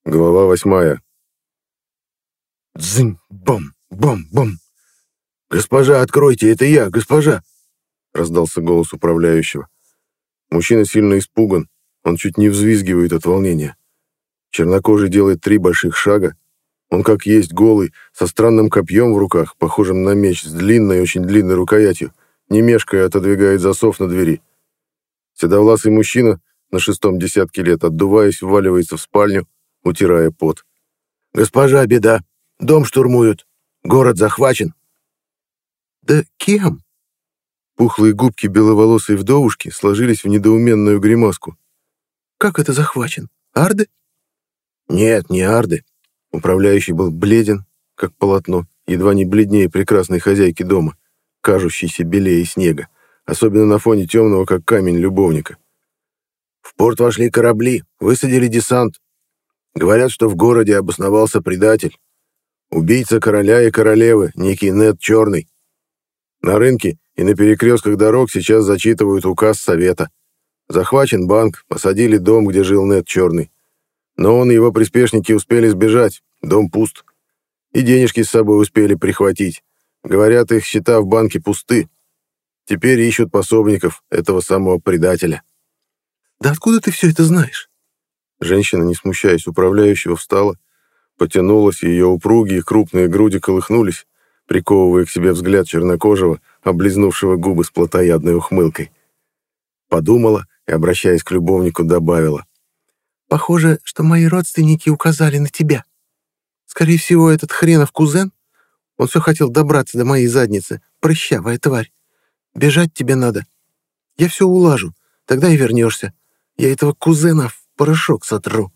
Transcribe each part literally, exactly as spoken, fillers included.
Глава восьмая. Дзынь, бом, бом, бом. «Госпожа, откройте, это я, госпожа!» — раздался голос управляющего. Мужчина сильно испуган, он чуть не взвизгивает от волнения. Чернокожий делает три больших шага. Он как есть голый, со странным копьем в руках, похожим на меч с длинной, очень длинной рукоятью, не мешкая отодвигает засов на двери. Седовласый мужчина на шестом десятке лет, отдуваясь, вваливается в спальню, утирая пот. «Госпожа, беда! Дом штурмуют! Город захвачен!» «Да кем?» Пухлые губки беловолосой вдовушки сложились в недоуменную гримаску. «Как это захвачен? Арды?» «Нет, не арды». Управляющий был бледен, как полотно, едва не бледнее прекрасной хозяйки дома, кажущейся белее снега, особенно на фоне темного, как камень, любовника. «В порт вошли корабли, высадили десант. Говорят, что в городе обосновался предатель. Убийца короля и королевы, некий Нед Черный. На рынке и на перекрестках дорог сейчас зачитывают указ совета. Захвачен банк, посадили дом, где жил Нед Черный. Но он и его приспешники успели сбежать, дом пуст. И денежки с собой успели прихватить. Говорят, их счета в банке пусты. Теперь ищут пособников этого самого предателя». «Да откуда ты все это знаешь?» Женщина, не смущаясь управляющего, встала, потянулась, и ее упругие крупные груди колыхнулись, приковывая к себе взгляд чернокожего, облизнувшего губы с плотоядной ухмылкой. Подумала и, обращаясь к любовнику, добавила: «Похоже, что мои родственники указали на тебя. Скорее всего, этот хренов кузен, он все хотел добраться до моей задницы, прыщавая тварь. Бежать тебе надо. Я все улажу, тогда и вернешься. Я этого кузена в порошок сотру».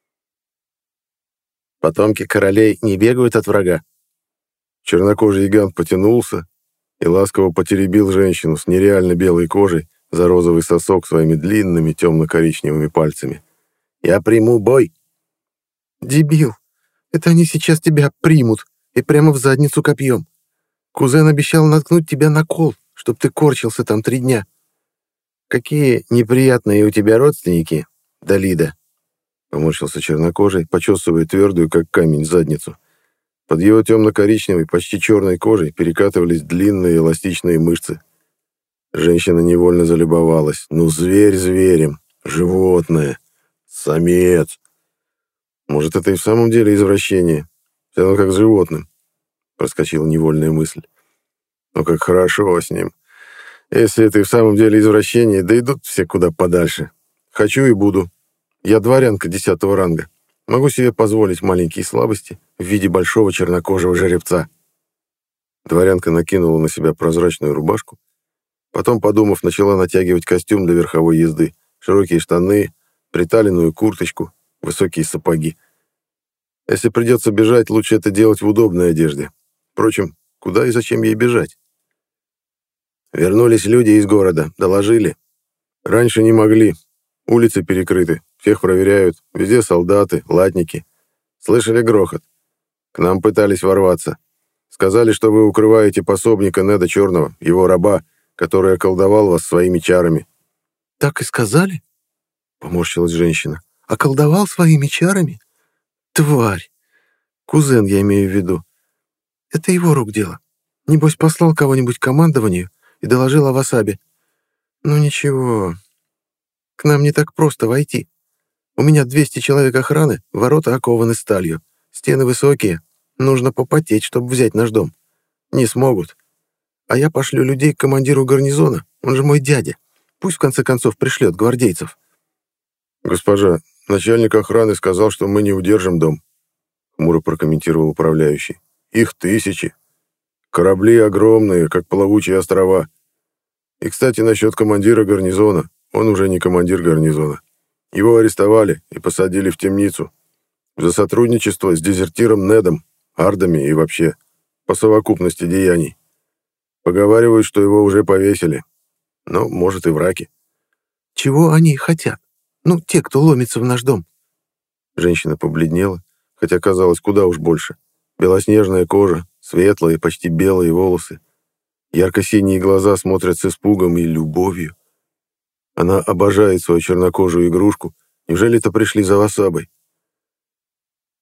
«Потомки королей не бегают от врага». Чернокожий гигант потянулся и ласково потеребил женщину с нереально белой кожей за розовый сосок своими длинными темно-коричневыми пальцами. «Я приму бой». «Дебил, это они сейчас тебя примут и прямо в задницу копьем. Кузен обещал наткнуть тебя на кол, чтоб ты корчился там три дня». «Какие неприятные у тебя родственники, Далида», — поморщился чернокожий, почесывая твердую, как камень, задницу. Под его темно-коричневой, почти черной кожей перекатывались длинные эластичные мышцы. Женщина невольно залюбовалась. Ну, зверь зверем, животное, самец. Может, это и в самом деле извращение? Все равно как с животным, проскочила невольная мысль. Но как хорошо с ним. Если это и в самом деле извращение, да идут все куда подальше. Хочу и буду. Я дворянка десятого ранга. Могу себе позволить маленькие слабости в виде большого чернокожего жеребца». Дворянка накинула на себя прозрачную рубашку. Потом, подумав, начала натягивать костюм для верховой езды, широкие штаны, приталенную курточку, высокие сапоги. Если придется бежать, лучше это делать в удобной одежде. Впрочем, куда и зачем ей бежать? «Вернулись люди из города, доложили». «Раньше не могли. Улицы перекрыты, всех проверяют, везде солдаты, латники. Слышали грохот? К нам пытались ворваться. Сказали, что вы укрываете пособника Неда Черного, его раба, который околдовал вас своими чарами». «Так и сказали?» — поморщилась женщина. «Околдовал своими чарами? Тварь! Кузен, я имею в виду. Это его рук дело. Небось, послал кого-нибудь к командованию и доложил о Васабе. Ну ничего, к нам не так просто войти. У меня двести человек охраны, ворота окованы сталью, стены высокие, нужно попотеть, чтобы взять наш дом. Не смогут. А я пошлю людей к командиру гарнизона, он же мой дядя. Пусть в конце концов пришлет гвардейцев». «Госпожа, начальник охраны сказал, что мы не удержим дом», — хмуро прокомментировал управляющий. «Их тысячи. Корабли огромные, как плавучие острова. И, кстати, насчет командира гарнизона. Он уже не командир гарнизона. Его арестовали и посадили в темницу. За сотрудничество с дезертиром Недом, ардами и вообще по совокупности деяний. Поговаривают, что его уже повесили. Но, может, и враки». «Чего они хотят? Ну, те, кто ломится в наш дом». Женщина побледнела, хотя казалось куда уж больше. Белоснежная кожа, светлые, почти белые волосы. Ярко-синие глаза смотрят с испугом и любовью. Она обожает свою чернокожую игрушку. Неужели это пришли за Васабой?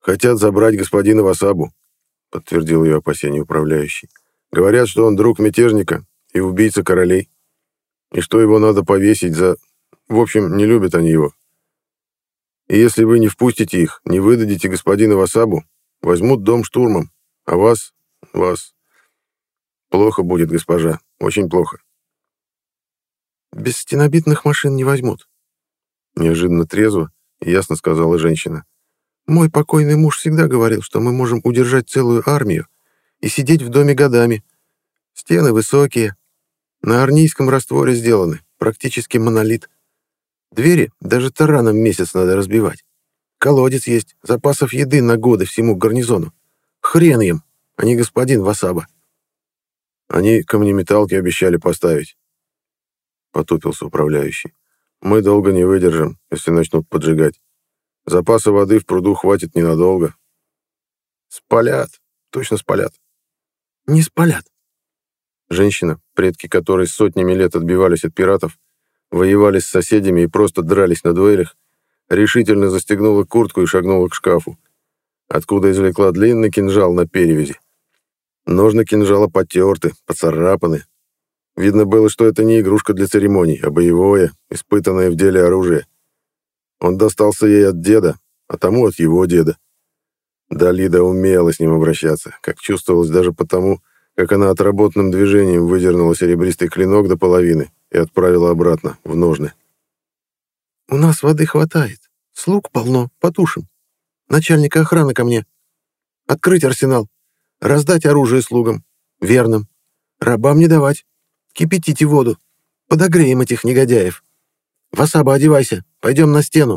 «Хотят забрать господина Васабу», — подтвердил ее опасение управляющий. «Говорят, что он друг мятежника и убийца королей, и что его надо повесить за... В общем, не любят они его. И если вы не впустите их, не выдадите господина Васабу, возьмут дом штурмом, а вас... вас... Плохо будет, госпожа, очень плохо». «Без стенобитных машин не возьмут», — неожиданно трезво и ясно сказала женщина. «Мой покойный муж всегда говорил, что мы можем удержать целую армию и сидеть в доме годами. Стены высокие, на арнийском растворе сделаны, практически монолит. Двери даже тараном месяц надо разбивать. Колодец есть, запасов еды на годы всему гарнизону. Хрен им, а не господин Васаба». «Они камнеметалки обещали поставить», — потупился управляющий. «Мы долго не выдержим, если начнут поджигать. Запаса воды в пруду хватит ненадолго». «Спалят, точно спалят». «Не спалят». Женщина, предки которой сотнями лет отбивались от пиратов, воевали с соседями и просто дрались на дуэлях, решительно застегнула куртку и шагнула к шкафу, откуда извлекла длинный кинжал на перевязи. Ножны кинжала потерты, поцарапаны. Видно было, что это не игрушка для церемоний, а боевое, испытанное в деле оружие. Он достался ей от деда, а тому от его деда. Далида умела с ним обращаться, как чувствовалось даже потому, как она отработанным движением выдернула серебристый клинок до половины и отправила обратно, в ножны. «У нас воды хватает. Слуг полно, потушим. Начальника охраны ко мне. Открыть арсенал. Раздать оружие слугам. Верным. Рабам не давать. Кипятите воду. Подогреем этих негодяев. Васаба, одевайся. Пойдем на стену».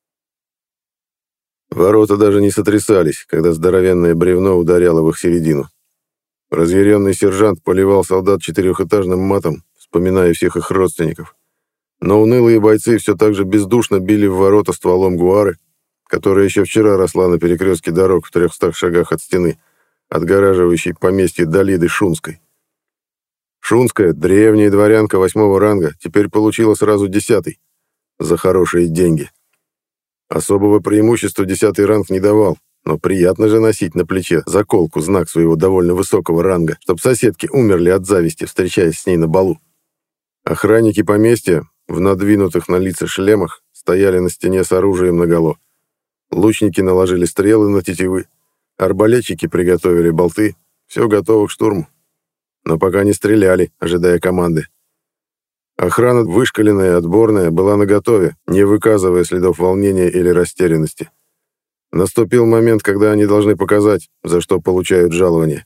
Ворота даже не сотрясались, когда здоровенное бревно ударяло в их середину. Разъяренный сержант поливал солдат четырехэтажным матом, вспоминая всех их родственников. Но унылые бойцы все так же бездушно били в ворота стволом гуары, которая еще вчера росла на перекрестке дорог в трехстах шагах от стены, отгораживающей поместье Далиды Шунской. Шунская, древняя дворянка восьмого ранга, теперь получила сразу десятый, за хорошие деньги. Особого преимущества десятый ранг не давал, но приятно же носить на плече заколку, знак своего довольно высокого ранга, чтоб соседки умерли от зависти, встречаясь с ней на балу. Охранники поместья, в надвинутых на лица шлемах, стояли на стене с оружием наголо. Лучники наложили стрелы на тетивы, арбалетчики приготовили болты, все готово к штурму. Но пока не стреляли, ожидая команды. Охрана, вышкаленная и отборная, была наготове, не выказывая следов волнения или растерянности. Наступил момент, когда они должны показать, за что получают жалование.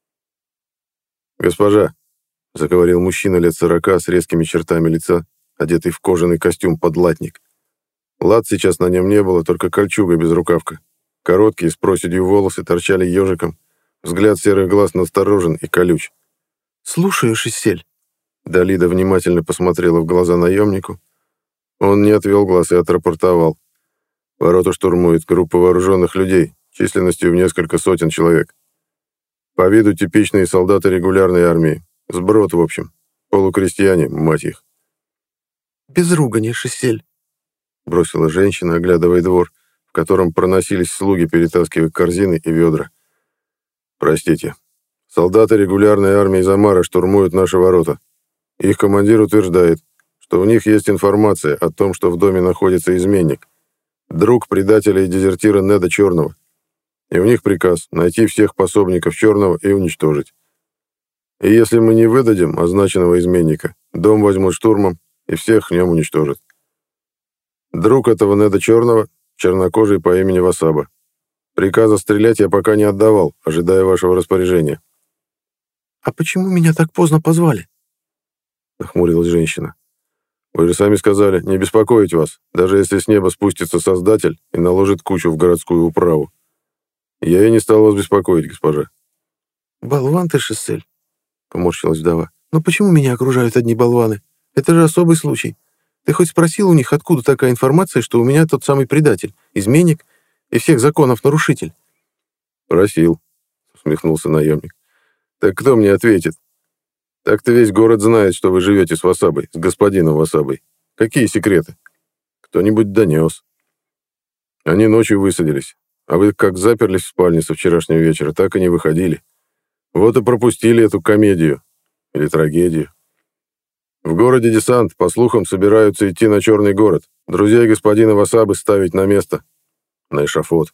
«Госпожа», — заговорил мужчина лет сорока с резкими чертами лица, одетый в кожаный костюм под латник. Лад сейчас на нем не было, только кольчуга без рукавка. Короткие, с проседью волосы торчали ежиком, взгляд серых глаз насторожен и колюч. «Слушаю, Шиссель». Далида внимательно посмотрела в глаза наемнику. Он не отвел глаз и отрапортовал. Ворота штурмует группа вооруженных людей, численностью в несколько сотен человек. По виду типичные солдаты регулярной армии. Сброд, в общем. Полукрестьяне, мать их. «Без ругани, Шиссель», — бросила женщина, оглядывая двор, в котором проносились слуги, перетаскивая корзины и ведра. «Простите. Солдаты регулярной армии Замара штурмуют наши ворота. Их командир утверждает, что у них есть информация о том, что в доме находится изменник, друг предателя и дезертира Неда Черного. И у них приказ найти всех пособников Черного и уничтожить. И если мы не выдадим означенного изменника, дом возьмут штурмом и всех в нем уничтожат. Друг этого Неда Черного — чернокожий по имени Васаба. Приказа стрелять я пока не отдавал, ожидая вашего распоряжения». «А почему меня так поздно позвали?» — нахмурилась женщина. «Вы же сами сказали, не беспокоить вас, даже если с неба спустится Создатель и наложит кучу в городскую управу. Я и не стал вас беспокоить, госпожа». «Болван ты, Шиссель», — поморщилась вдова. «Но почему меня окружают одни болваны? Это же особый случай. Ты хоть спросил у них, откуда такая информация, что у меня тот самый предатель, изменник и всех законов нарушитель?» «Просил», — усмехнулся наемник. «Так кто мне ответит? Так-то весь город знает, что вы живете с Васабой, с господином Васабой. Какие секреты? Кто-нибудь донес. Они ночью высадились. А вы как заперлись в спальне со вчерашнего вечера, так и не выходили. Вот и пропустили эту комедию. Или трагедию. В городе десант, по слухам, собираются идти на Черный город. Друзей господина Васабы ставить на место. На эшафот.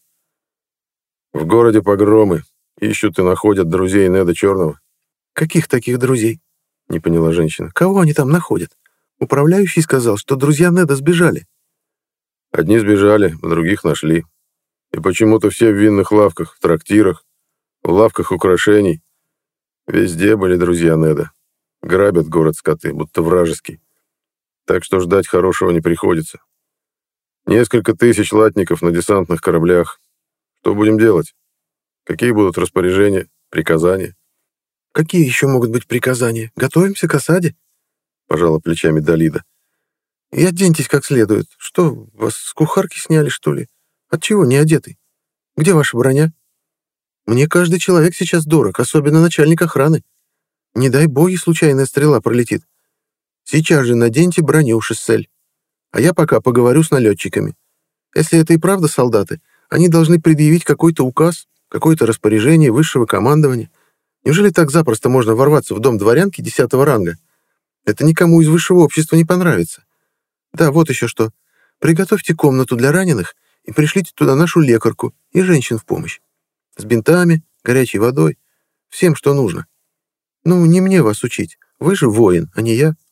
В городе погромы. Ищут и находят друзей Неда Черного. «Каких таких друзей?» — не поняла женщина. «Кого они там находят? Управляющий сказал, что друзья Неда сбежали». Одни сбежали, других нашли. И почему-то все в винных лавках, в трактирах, в лавках украшений. Везде были друзья Неда. Грабят город скоты, будто вражеский. Так что ждать хорошего не приходится. Несколько тысяч латников на десантных кораблях. Что будем делать? Какие будут распоряжения, приказания? «Какие еще могут быть приказания? Готовимся к осаде?» — пожала плечами Далида. «И оденьтесь как следует. Что, вас с кухарки сняли, что ли? Отчего не одетый? Где ваша броня? Мне каждый человек сейчас дорог, особенно начальник охраны. Не дай боги, случайная стрела пролетит. Сейчас же наденьте броню, Шессель. А я пока поговорю с налетчиками. Если это и правда солдаты, они должны предъявить какой-то указ, какое-то распоряжение высшего командования. Неужели так запросто можно ворваться в дом дворянки десятого ранга? Это никому из высшего общества не понравится. Да, вот еще что. Приготовьте комнату для раненых и пришлите туда нашу лекарку и женщин в помощь. С бинтами, горячей водой, всем, что нужно. Ну, не мне вас учить. Вы же воин, а не я».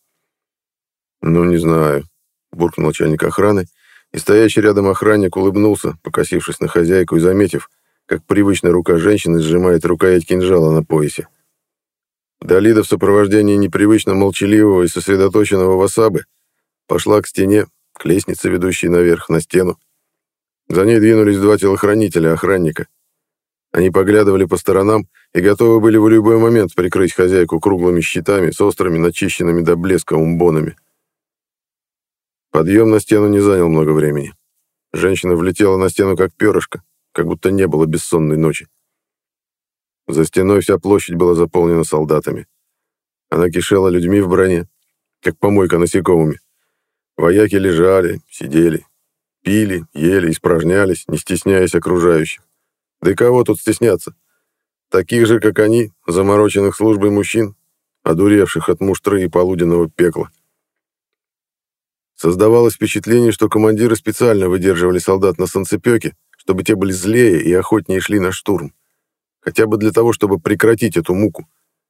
«Ну, не знаю», — буркнул начальник охраны, и стоящий рядом охранник улыбнулся, покосившись на хозяйку и заметив, как привычная рука женщины сжимает рукоять кинжала на поясе. Далида в сопровождении непривычно молчаливого и сосредоточенного Васабы пошла к стене, к лестнице, ведущей наверх, на стену. За ней двинулись два телохранителя охранника. Они поглядывали по сторонам и готовы были в любой момент прикрыть хозяйку круглыми щитами с острыми, начищенными до блеска умбонами. Подъем на стену не занял много времени. Женщина влетела на стену как перышко, как будто не было бессонной ночи. За стеной вся площадь была заполнена солдатами. Она кишела людьми в броне, как помойка насекомыми. Вояки лежали, сидели, пили, ели, испражнялись, не стесняясь окружающих. Да и кого тут стесняться? Таких же, как они, замороченных службой мужчин, одуревших от муштры и полуденного пекла. Создавалось впечатление, что командиры специально выдерживали солдат на санцепёке, чтобы те были злее и охотнее шли на штурм. Хотя бы для того, чтобы прекратить эту муку.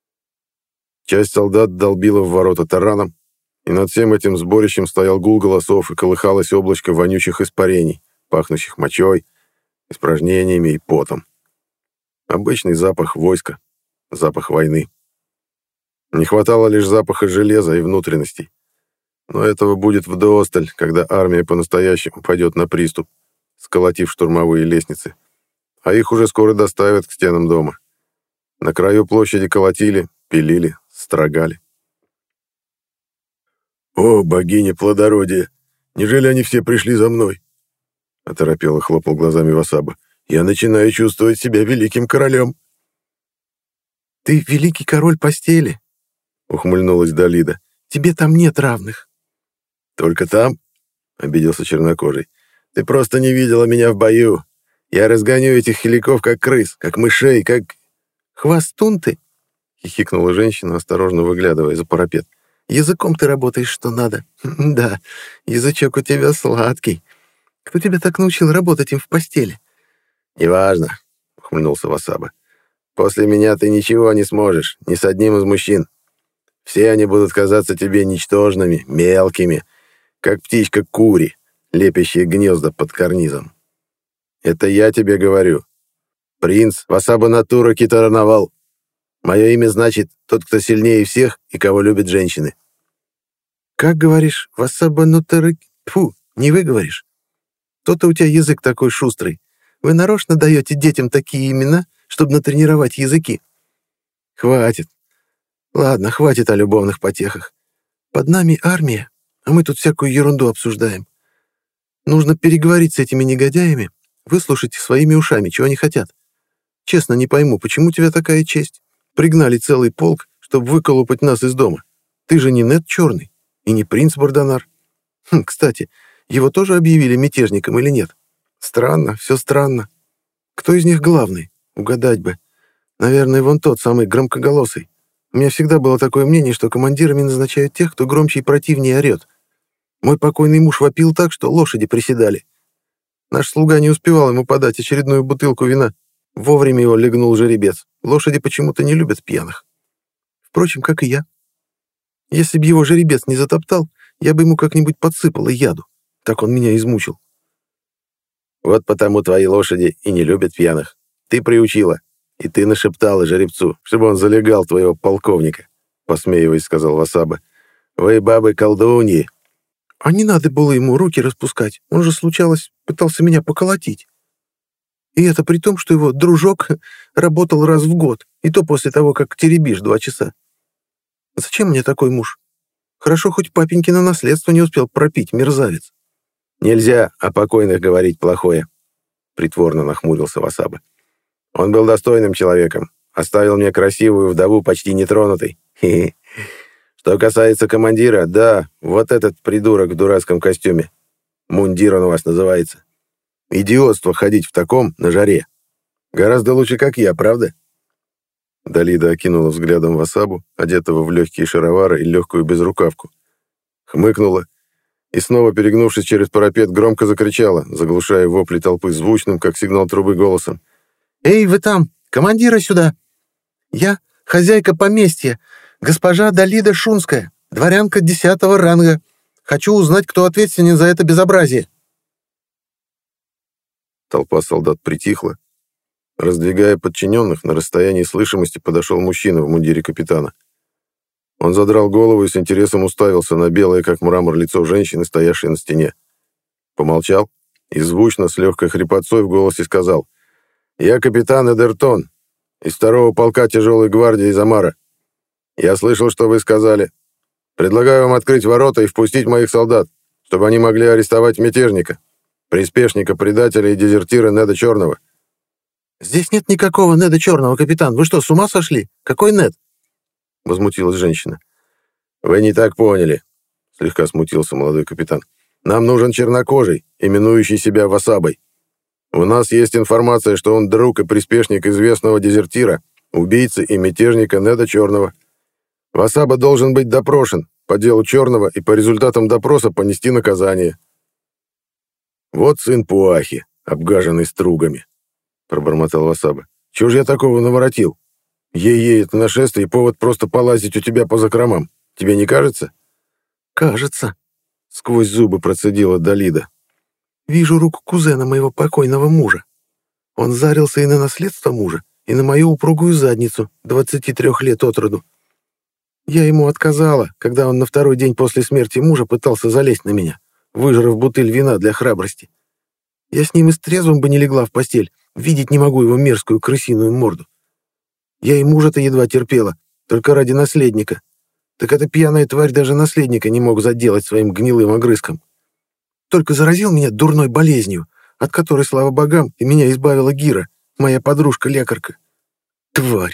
Часть солдат долбила в ворота тараном, и над всем этим сборищем стоял гул голосов и колыхалось облачко вонючих испарений, пахнущих мочой, испражнениями и потом. Обычный запах войска, запах войны. Не хватало лишь запаха железа и внутренностей. Но этого будет вдосталь, когда армия по-настоящему пойдет на приступ, сколотив штурмовые лестницы. А их уже скоро доставят к стенам дома. На краю площади колотили, пилили, строгали. «О, богиня плодородия! Неужели они все пришли за мной?» — оторопело хлопал глазами Васаба. «Я начинаю чувствовать себя великим королем». «Ты великий король постели», — ухмыльнулась Далида. «Тебе там нет равных». «Только там?» — обиделся чернокожий. «Ты просто не видела меня в бою. Я разгоню этих хиликов, как крыс, как мышей, как...» «Хвостун ты!» — хихикнула женщина, осторожно выглядывая за парапет. «Языком ты работаешь, что надо. Да, язычок у тебя сладкий. Кто тебя так научил работать им в постели?» «Неважно», — ухмыльнулся Васаба. «После меня ты ничего не сможешь, ни с одним из мужчин. Все они будут казаться тебе ничтожными, мелкими, как птичка кури, лепящие гнезда под карнизом. Это я тебе говорю. Принц Васаба Натура Китаранавал. Мое имя значит «тот, кто сильнее всех и кого любят женщины». «Как говоришь, Васаба Натура... Фу, не выговоришь. То-то у тебя язык такой шустрый. Вы нарочно даете детям такие имена, чтобы натренировать языки. Хватит. Ладно, хватит о любовных потехах. Под нами армия, а мы тут всякую ерунду обсуждаем. Нужно переговорить с этими негодяями, выслушать своими ушами, чего они хотят. Честно, не пойму, почему у тебя такая честь? Пригнали целый полк, чтобы выколупать нас из дома. Ты же не Нед Черный и не принц Бардонар. Хм, кстати, его тоже объявили мятежником или нет? Странно, все странно». Кто из них главный? Угадать бы. Наверное, вон тот, самый громкоголосый. У меня всегда было такое мнение, что командирами назначают тех, кто громче и противнее орет. Мой покойный муж вопил так, что лошади приседали. Наш слуга не успевал ему подать очередную бутылку вина. Вовремя его легнул жеребец. Лошади почему-то не любят пьяных. Впрочем, как и я. Если б его жеребец не затоптал, я бы ему как-нибудь подсыпала яду. Так он меня измучил. Вот потому твои лошади и не любят пьяных. Ты приучила, и ты нашептала жеребцу, чтобы он залегал твоего полковника, посмеиваясь, сказал Васаба. Вы, бабы, колдуньи. А не надо было ему руки распускать. Он же, случалось, пытался меня поколотить. И это при том, что его дружок работал раз в год, и то после того, как теребишь два часа. Зачем мне такой муж? Хорошо, хоть папенькино наследство не успел пропить, мерзавец. Нельзя о покойных говорить плохое, притворно нахмурился Васаба. Он был достойным человеком, оставил мне красивую вдову почти нетронутой. Хе-хе. Что касается командира, да, вот этот придурок в дурацком костюме. Мундир он у вас называется. Идиотство ходить в таком на жаре. Гораздо лучше, как я, правда? Далида окинула взглядом Васабу, одетого в легкие шаровары и легкую безрукавку. Хмыкнула и, снова перегнувшись через парапет, громко закричала, заглушая вопли толпы звучным, как сигнал трубы, голосом. «Эй, вы там! Командира сюда! Я хозяйка поместья, госпожа Далида Шунская, дворянка десятого ранга. Хочу узнать, кто ответственен за это безобразие». Толпа солдат притихла. Раздвигая подчиненных, на расстоянии слышимости подошел мужчина в мундире капитана. Он задрал голову и с интересом уставился на белое, как мрамор, лицо женщины, стоявшей на стене. Помолчал и звучно, с легкой хрипотцой в голосе сказал: «Я капитан Эдертон из второго полка тяжелой гвардии из Амара. Я слышал, что вы сказали. Предлагаю вам открыть ворота и впустить моих солдат, чтобы они могли арестовать мятежника, приспешника, предателя и дезертира Неда Черного». «Здесь нет никакого Неда Черного, капитан. Вы что, с ума сошли? Какой Нед?» — возмутилась женщина. «Вы не так поняли», — слегка смутился молодой капитан. «Нам нужен чернокожий, именующий себя Васабой. У нас есть информация, что он друг и приспешник известного дезертира, убийцы и мятежника Неда Черного. Васаба должен быть допрошен по делу Черного и по результатам допроса понести наказание». «Вот сын Пуахи, обгаженный стругами», — пробормотал Васаба. «Чего ж я такого наворотил? Ей-ей, это нашествие и повод просто полазить у тебя по закромам. Тебе не кажется?» «Кажется», — сквозь зубы процедила Далида. «Вижу руку кузена моего покойного мужа. Он зарился и на наследство мужа, и на мою упругую задницу, двадцати трех лет от роду. Я ему отказала, когда он на второй день после смерти мужа пытался залезть на меня, выжрав бутыль вина для храбрости. Я с ним и с трезвым бы не легла в постель, видеть не могу его мерзкую крысиную морду. Я и мужа-то едва терпела, только ради наследника. Так эта пьяная тварь даже наследника не мог заделать своим гнилым огрызком. Только заразил меня дурной болезнью, от которой, слава богам, и меня избавила Гира, моя подружка-лекарка. Тварь!»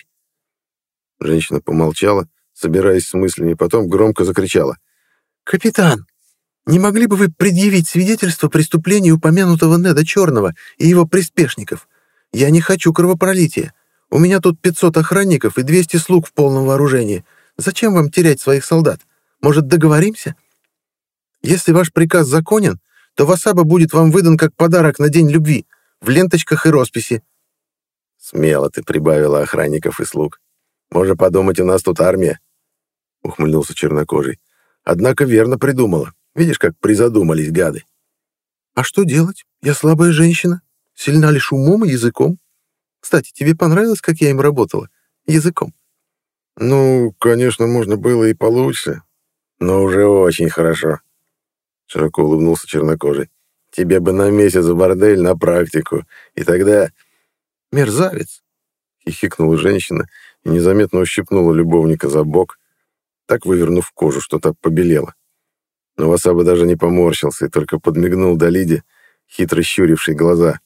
Женщина помолчала, собираясь с мыслями, потом громко закричала: «Капитан, не могли бы вы предъявить свидетельство преступления упомянутого Неда Черного и его приспешников? Я не хочу кровопролития. У меня тут пятьсот охранников и двести слуг в полном вооружении. Зачем вам терять своих солдат? Может, договоримся? Если ваш приказ законен, то Васаба будет вам выдан как подарок на День любви, в ленточках и росписи». «Смело ты прибавила охранников и слуг. Можно подумать, у нас тут армия», — ухмыльнулся чернокожий. «Однако верно придумала. Видишь, как призадумались гады». «А что делать? Я слабая женщина, сильна лишь умом и языком. Кстати, тебе понравилось, как я им работала? Языком?» «Ну, конечно, можно было и получше, но уже очень хорошо», — широко улыбнулся чернокожий. «Тебе бы на месяц в бордель на практику, и тогда...» «Мерзавец!» — хихикнула женщина и незаметно ущипнула любовника за бок, так вывернув кожу, что та побелела. Но Васаба даже не поморщился и только подмигнул Далиде, хитро щурившей глаза.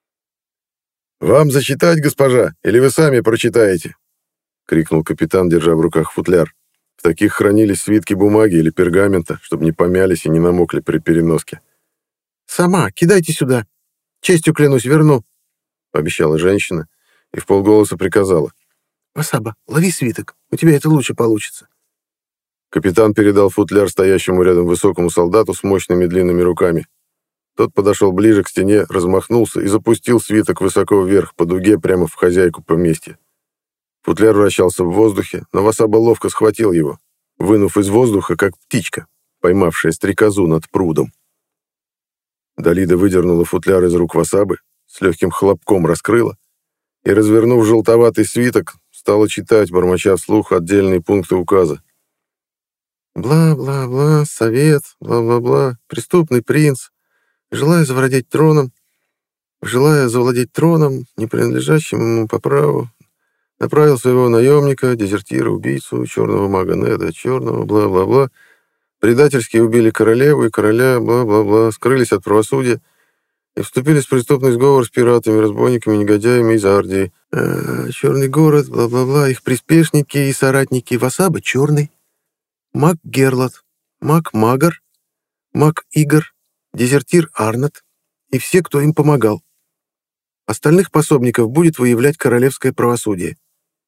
«Вам зачитать, госпожа, или вы сами прочитаете?» — крикнул капитан, держа в руках футляр. В таких хранились свитки бумаги или пергамента, чтобы не помялись и не намокли при переноске. «Сама, кидайте сюда. Честью клянусь, верну». — пообещала женщина и вполголоса приказала. «Васаба, лови свиток, у тебя это лучше получится». Капитан передал футляр стоящему рядом высокому солдату с мощными длинными руками. Тот подошел ближе к стене, размахнулся и запустил свиток высоко вверх по дуге прямо в хозяйку поместья. Футляр вращался в воздухе, но Васаба ловко схватил его, вынув из воздуха, как птичка, поймавшая стрекозу над прудом. Далида выдернула футляр из рук Васабы, с легким хлопком раскрыла и, развернув желтоватый свиток, стала читать, бормоча вслух отдельные пункты указа. «Бла-бла-бла, совет, бла-бла-бла, преступный принц, желая завладеть троном, желая завладеть троном, не принадлежащим ему по праву, направил своего наемника, дезертира, убийцу, черного мага Неда, черного, бла-бла-бла, предательски убили королеву и короля, бла-бла-бла, скрылись от правосудия и вступили в преступный сговор с пиратами, разбойниками, негодяями из Ардии. А, черный город, бла-бла-бла, их приспешники и соратники Васаба черный, маг Герлот, маг Магар, маг Игор, дезертир Арнат и все, кто им помогал. Остальных пособников будет выявлять королевское правосудие».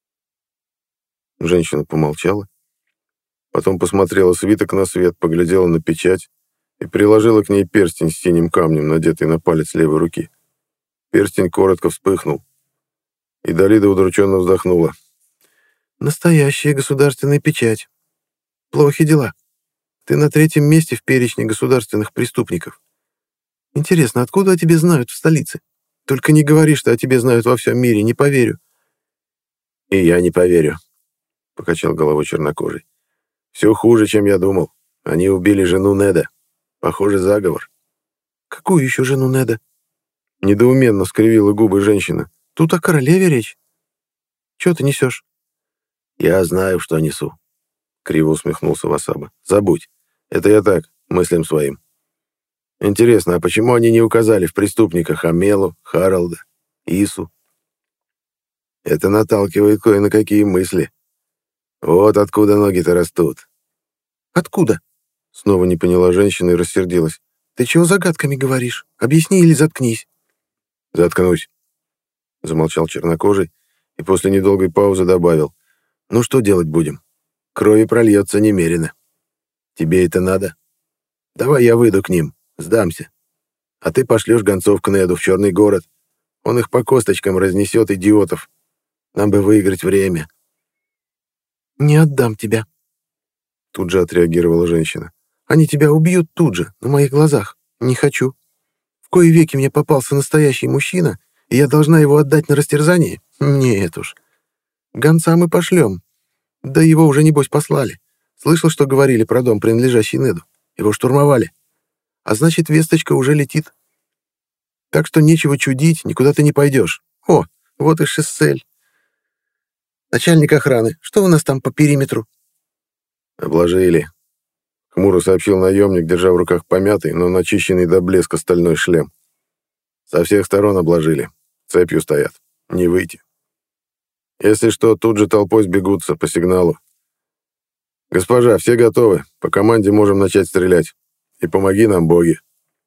Женщина помолчала, потом посмотрела свиток на свет, поглядела на печать и приложила к ней перстень с синим камнем, надетый на палец левой руки. Перстень коротко вспыхнул, и Далида удрученно вздохнула. «Настоящая государственная печать. Плохи дела. Ты на третьем месте в перечне государственных преступников. Интересно, откуда о тебе знают в столице? Только не говори, что о тебе знают во всем мире, не поверю». «И я не поверю», — покачал головой чернокожий. «Все хуже, чем я думал. Они убили жену Неда. Похоже, заговор». «Какую еще жену Неда?» Недоуменно скривила губы женщина. «Тут о королеве речь. Чего ты несешь?» «Я знаю, что несу», — криво усмехнулся Васаба. «Забудь. Это я так, мыслям своим. Интересно, а почему они не указали в преступниках Амелу, Харалда, Ису? Это наталкивает кое на какие мысли. Вот откуда ноги-то растут». «Откуда?» — снова не поняла женщина и рассердилась. «Ты чего загадками говоришь? Объясни или заткнись». «Заткнусь», — замолчал чернокожий и после недолгой паузы добавил. «Ну что делать будем? Крови прольется немерено. Тебе это надо? Давай я выйду к ним, сдамся. А ты пошлешь гонцов к Неду в Черный город. Он их по косточкам разнесет, идиотов. Нам бы выиграть время». «Не отдам тебя», — тут же отреагировала женщина. «Они тебя убьют тут же, на моих глазах. Не хочу. В кои веки мне попался настоящий мужчина, и я должна его отдать на растерзание? Нет уж. Гонца мы пошлем. Да его уже, небось, послали. Слышал, что говорили про дом, принадлежащий Неду. Его штурмовали. А значит, весточка уже летит. Так что нечего чудить, никуда ты не пойдешь. О, вот и Шессель. Начальник охраны, что у нас там по периметру?» «Обложили», — хмуро сообщил наемник, держа в руках помятый, но начищенный до блеска стальной шлем. «Со всех сторон обложили. Цепью стоят. Не выйти. Если что, тут же толпой сбегутся по сигналу. Госпожа, все готовы. По команде можем начать стрелять. И помоги нам, боги».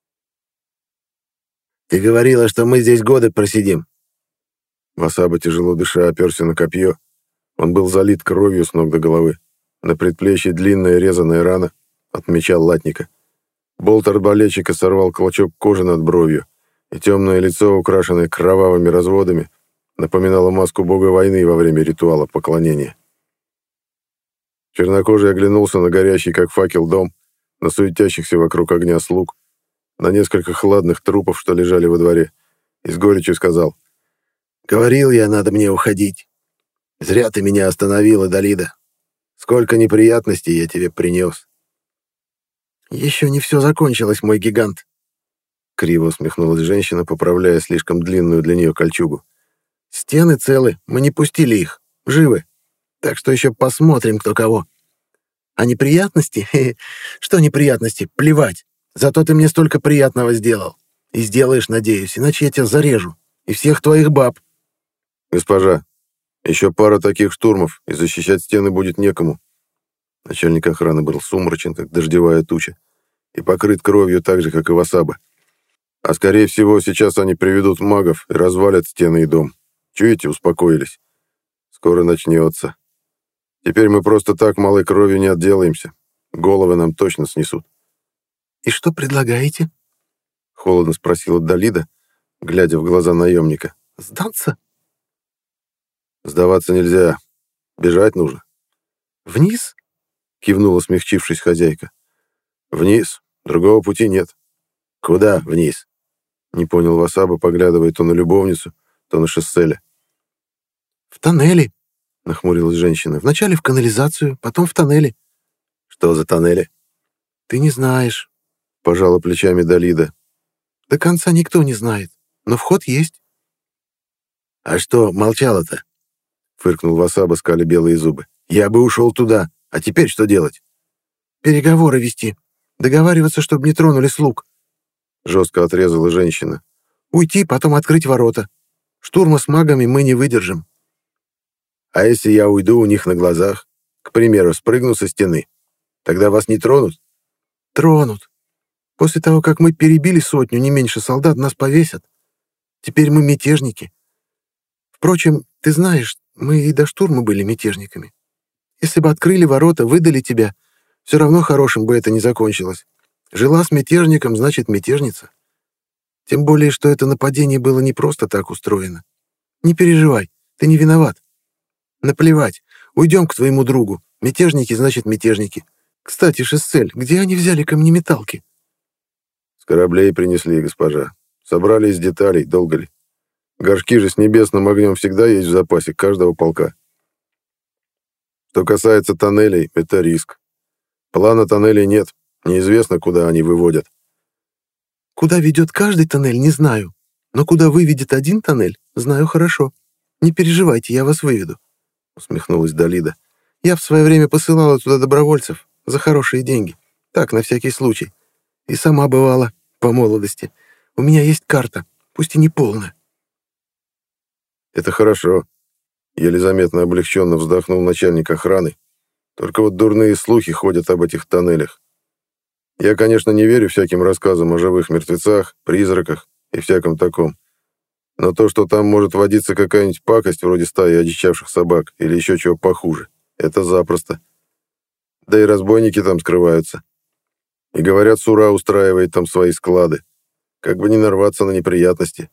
«Ты говорила, что мы здесь годы просидим». Васаба, тяжело дыша, оперся на копье. Он был залит кровью с ног до головы. На предплечье длинная резаная рана от меча латника. Болт арбалетчика сорвал клочок кожи над бровью, и темное лицо, украшенное кровавыми разводами, напоминало маску бога войны во время ритуала поклонения. Чернокожий оглянулся на горящий, как факел, дом, на суетящихся вокруг огня слуг, на несколько хладных трупов, что лежали во дворе, и с горечью сказал: «Говорил я, надо мне уходить. Зря ты меня остановила, Далида. Сколько неприятностей я тебе принес». «Еще не все закончилось, мой гигант», — криво усмехнулась женщина, поправляя слишком длинную для нее кольчугу. «Стены целы, мы не пустили их, живы. Так что еще посмотрим, кто кого. А неприятности? Что неприятности? Плевать. Зато ты мне столько приятного сделал. И сделаешь, надеюсь, иначе я тебя зарежу. И всех твоих баб». «Госпожа, еще пара таких штурмов, и защищать стены будет некому». Начальник охраны был сумрачен, как дождевая туча, и покрыт кровью так же, как и Васаба. А скорее всего, сейчас они приведут магов и развалят стены и дом. Чуете, успокоились. Скоро начнется. Теперь мы просто так малой кровью не отделаемся. Головы нам точно снесут. «И что предлагаете?» — холодно спросила Далида, глядя в глаза наемника. «Сдаться?» «Сдаваться нельзя. Бежать нужно». «Вниз?» — кивнула, смягчившись хозяйка. «Вниз. Другого пути нет». «Куда вниз?» — не понял Васаба, поглядывая то на любовницу, то на Шесселя. «В тоннели», — нахмурилась женщина. «Вначале в канализацию, потом в тоннели». «Что за тоннели?» «Ты не знаешь», — пожала плечами Далида. «До конца никто не знает, но вход есть». «А что молчала-то?» — фыркнул Васаба, скаля белые зубы. «Я бы ушел туда, а теперь что делать?» «Переговоры вести, договариваться, чтобы не тронули слуг», — жестко отрезала женщина. «Уйти, потом открыть ворота. Штурма с магами мы не выдержим». «А если я уйду у них на глазах? К примеру, спрыгну со стены? Тогда вас не тронут?» «Тронут. После того, как мы перебили сотню, не меньше солдат, нас повесят. Теперь мы мятежники. Впрочем, ты знаешь, мы и до штурма были мятежниками. Если бы открыли ворота, выдали тебя, все равно хорошим бы это не закончилось. Жила с мятежником, значит, мятежница. Тем более, что это нападение было не просто так устроено. Не переживай, ты не виноват. Наплевать, уйдем к твоему другу. Мятежники, значит, мятежники. Кстати, Шессель, где они взяли камнеметалки?» «С кораблей принесли, госпожа. Собрали из деталей, долго ли? Горшки же с небесным огнем всегда есть в запасе каждого полка. Что касается тоннелей, это риск. Плана тоннелей нет, неизвестно, куда они выводят». «Куда ведет каждый тоннель, не знаю. Но куда выведет один тоннель, знаю хорошо. Не переживайте, я вас выведу», — усмехнулась Далида. «Я в свое время посылала туда добровольцев за хорошие деньги. Так, на всякий случай. И сама бывала, по молодости. У меня есть карта, пусть и не полная». «Это хорошо», — еле заметно облегченно вздохнул начальник охраны. «Только вот дурные слухи ходят об этих тоннелях. Я, конечно, не верю всяким рассказам о живых мертвецах, призраках и всяком таком. Но то, что там может водиться какая-нибудь пакость вроде стаи одичавших собак или еще чего похуже, это запросто. Да и разбойники там скрываются. И говорят, Сура устраивает там свои склады. Как бы не нарваться на неприятности».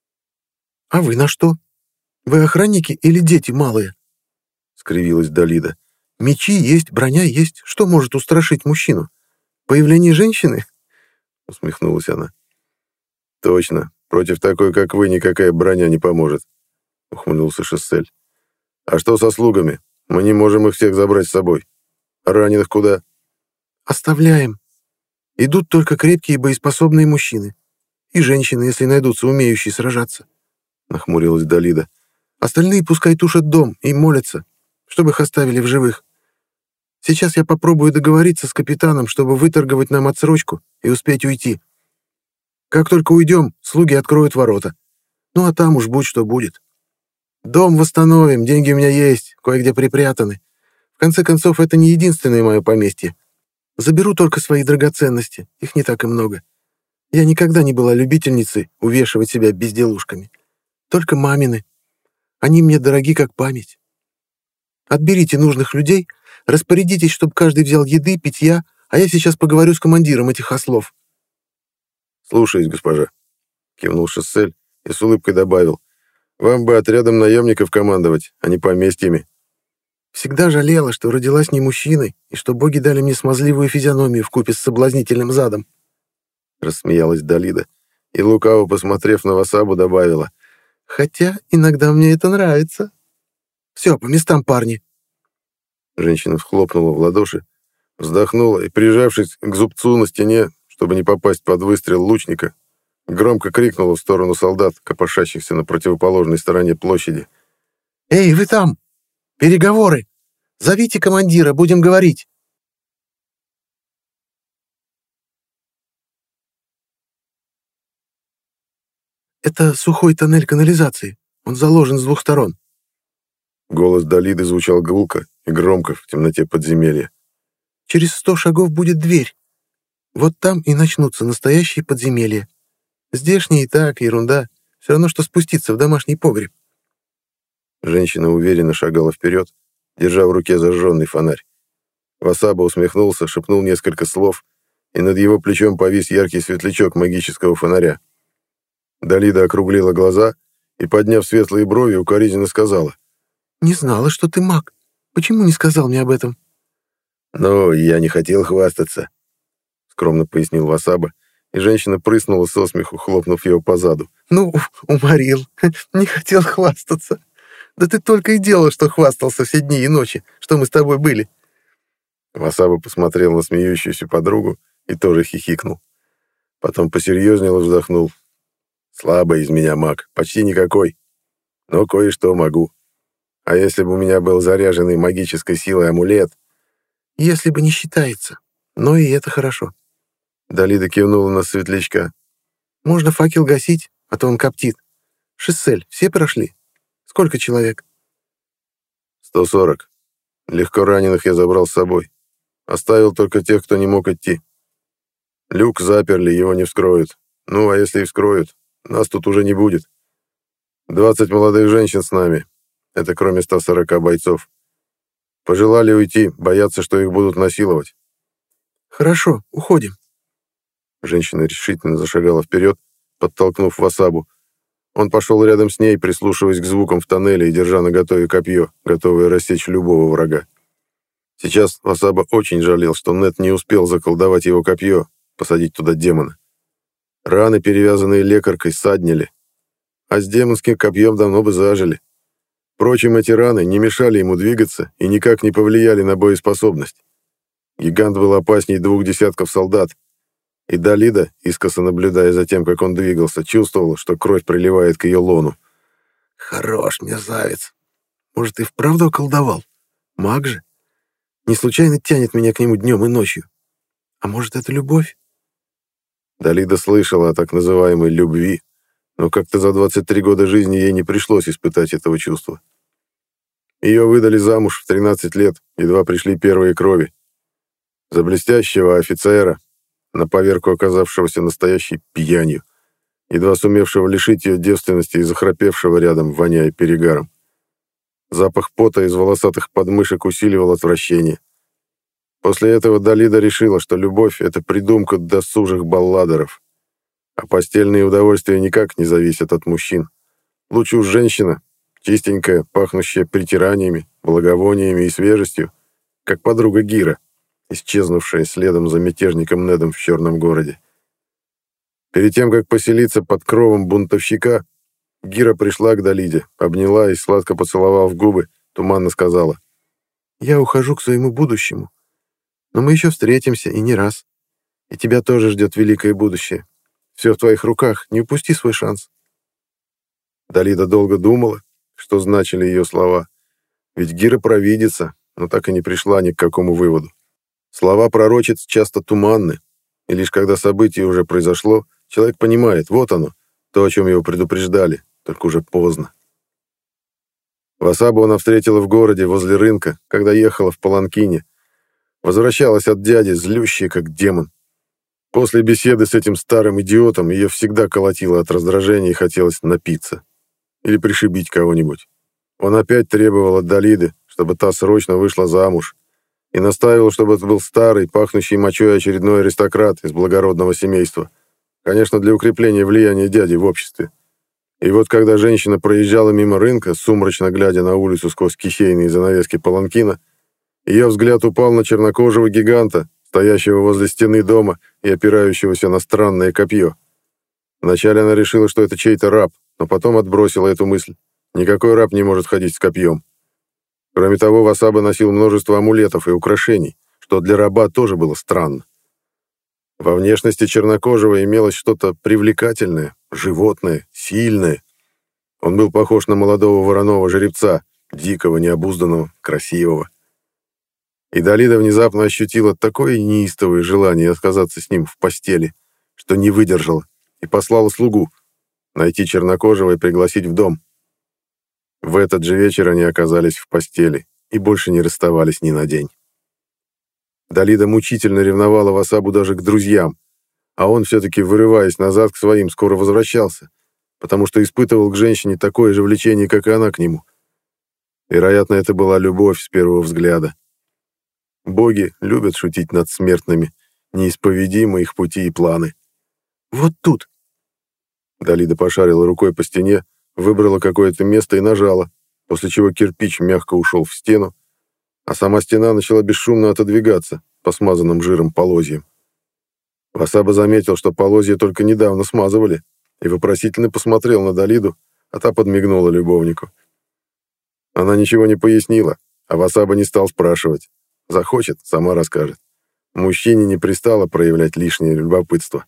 «А вы на что? Вы охранники или дети малые?» — скривилась Далида. «Мечи есть, броня есть. Что может устрашить мужчину? Появление женщины?» — усмехнулась она. «Точно. Против такой, как вы, никакая броня не поможет», — ухмыльнулся Шессель. «А что со слугами? Мы не можем их всех забрать с собой. Раненых куда?» «Оставляем. Идут только крепкие и боеспособные мужчины. И женщины, если найдутся умеющие сражаться», — нахмурилась Далида. «Остальные пускай тушат дом и молятся, чтобы их оставили в живых. Сейчас я попробую договориться с капитаном, чтобы выторговать нам отсрочку и успеть уйти. Как только уйдем, слуги откроют ворота. Ну а там уж будь что будет. Дом восстановим, деньги у меня есть, кое-где припрятаны. В конце концов, это не единственное мое поместье. Заберу только свои драгоценности, их не так и много. Я никогда не была любительницей увешивать себя безделушками. Только мамины. Они мне дороги как память. Отберите нужных людей, распорядитесь, чтобы каждый взял еды, питья, а я сейчас поговорю с командиром этих ослов». «Слушаюсь, госпожа», — кивнул Шессель и с улыбкой добавил. «Вам бы отрядом наемников командовать, а не поместьями». «Всегда жалела, что родилась не мужчиной, и что боги дали мне смазливую физиономию вкупе с соблазнительным задом», — рассмеялась Далида и, лукаво посмотрев на Васабу, добавила. «Хотя иногда мне это нравится. Все, по местам, парни». Женщина всхлопнула в ладоши, вздохнула и, прижавшись к зубцу на стене, чтобы не попасть под выстрел лучника, громко крикнула в сторону солдат, копошащихся на противоположной стороне площади. «Эй, вы там! Переговоры! Зовите командира, будем говорить!» «Это сухой тоннель канализации. Он заложен с двух сторон». Голос Далиды звучал гулко и громко в темноте подземелья. «Через сто шагов будет дверь. Вот там и начнутся настоящие подземелья. Здешний и так, ерунда. Все равно, что спуститься в домашний погреб». Женщина уверенно шагала вперед, держа в руке зажженный фонарь. Васаба усмехнулся, шепнул несколько слов, и над его плечом повис яркий светлячок магического фонаря. Далида округлила глаза и, подняв светлые брови, укоризненно сказала: «Не знала, что ты маг. Почему не сказал мне об этом?» «Ну, я не хотел хвастаться», — скромно пояснил Васаба, и женщина прыснула со смеху, хлопнув его по заду. «Ну, уморил. Не хотел хвастаться. Да ты только и делал, что хвастался все дни и ночи, что мы с тобой были». Васаба посмотрел на смеющуюся подругу и тоже хихикнул. Потом посерьезнел и вздохнул. «Слабый из меня маг, почти никакой. Но кое-что могу. А если бы у меня был заряженный магической силой амулет...» «Если бы не считается. Но и это хорошо». Далида кивнула на светлячка. «Можно факел гасить, а то он коптит. Шессель все прошли? Сколько человек?» «Сто сорок. Легко раненых я забрал с собой. Оставил только тех, кто не мог идти. Люк заперли, его не вскроют. Ну, а если и вскроют, нас тут уже не будет. Двадцать молодых женщин с нами. Это кроме ста сорока бойцов. Пожелали уйти, боятся, что их будут насиловать». «Хорошо, уходим». Женщина решительно зашагала вперед, подтолкнув Васабу. Он пошел рядом с ней, прислушиваясь к звукам в тоннеле и держа наготове копье, готовое рассечь любого врага. Сейчас Васаба очень жалел, что Нет не успел заколдовать его копье, посадить туда демона. Раны, перевязанные лекаркой, саднили, а с демонским копьем давно бы зажили. Впрочем, эти раны не мешали ему двигаться и никак не повлияли на боеспособность. Гигант был опаснее двух десятков солдат, и Далида, искоса наблюдая за тем, как он двигался, чувствовала, что кровь приливает к ее лону. «Хорош мерзавец. Может, и вправду околдовал? Маг же. Не случайно тянет меня к нему днем и ночью. А может, это любовь?» Далида слышала о так называемой «любви», но как-то за двадцать три года жизни ей не пришлось испытать этого чувства. Ее выдали замуж в тринадцать лет, едва пришли первые крови. За блестящего офицера, на поверку оказавшегося настоящей пьянью, едва сумевшего лишить ее девственности и захрапевшего рядом, воняя перегаром. Запах пота из волосатых подмышек усиливал отвращение. После этого Далида решила, что любовь — это придумка досужих балладеров, а постельные удовольствия никак не зависят от мужчин. Лучше уж женщина, чистенькая, пахнущая притираниями, благовониями и свежестью, как подруга Гира, исчезнувшая следом за мятежником Недом в Черном городе. Перед тем, как поселиться под кровом бунтовщика, Гира пришла к Далиде, обняла и, сладко поцеловав в губы, туманно сказала: «Я ухожу к своему будущему. Но мы еще встретимся, и не раз. И тебя тоже ждет великое будущее. Все в твоих руках, не упусти свой шанс». Далида долго думала, что значили ее слова. Ведь Гира провидица, но так и не пришла ни к какому выводу. Слова пророчиц часто туманны, и лишь когда событие уже произошло, человек понимает, вот оно, то, о чем его предупреждали, только уже поздно. Васабу она встретила в городе возле рынка, когда ехала в паланкине. Возвращалась от дяди, злющая, как демон. После беседы с этим старым идиотом ее всегда колотило от раздражения и хотелось напиться. Или пришибить кого-нибудь. Он опять требовал от Далиды, чтобы та срочно вышла замуж, и настаивал, чтобы это был старый, пахнущий мочой очередной аристократ из благородного семейства. Конечно, для укрепления влияния дяди в обществе. И вот когда женщина проезжала мимо рынка, сумрачно глядя на улицу сквозь кисейные занавески паланкина, ее взгляд упал на чернокожего гиганта, стоящего возле стены дома и опирающегося на странное копье. Вначале она решила, что это чей-то раб, но потом отбросила эту мысль. Никакой раб не может ходить с копьем. Кроме того, Васаба носил множество амулетов и украшений, что для раба тоже было странно. Во внешности чернокожего имелось что-то привлекательное, животное, сильное. Он был похож на молодого вороного жеребца, дикого, необузданного, красивого. И Далида внезапно ощутила такое неистовое желание оказаться с ним в постели, что не выдержала и послала слугу найти чернокожего и пригласить в дом. В этот же вечер они оказались в постели и больше не расставались ни на день. Далида мучительно ревновала Васабу даже к друзьям. а он все-таки, вырываясь назад к своим, скоро возвращался, потому что испытывал к женщине такое же влечение, как и она к нему. Вероятно, это была любовь с первого взгляда. Боги любят шутить над смертными, неисповедимы их пути и планы. «Вот тут!» Далида пошарила рукой по стене, выбрала какое-то место и нажала, после чего кирпич мягко ушел в стену, а сама стена начала бесшумно отодвигаться по смазанным жиром полозьям. Васаба заметил, что полозья только недавно смазывали, и вопросительно посмотрел на Далиду, а та подмигнула любовнику. Она ничего не пояснила, а Васаба не стал спрашивать. Захочет, сама расскажет. Мужчине не пристало проявлять лишнее любопытство.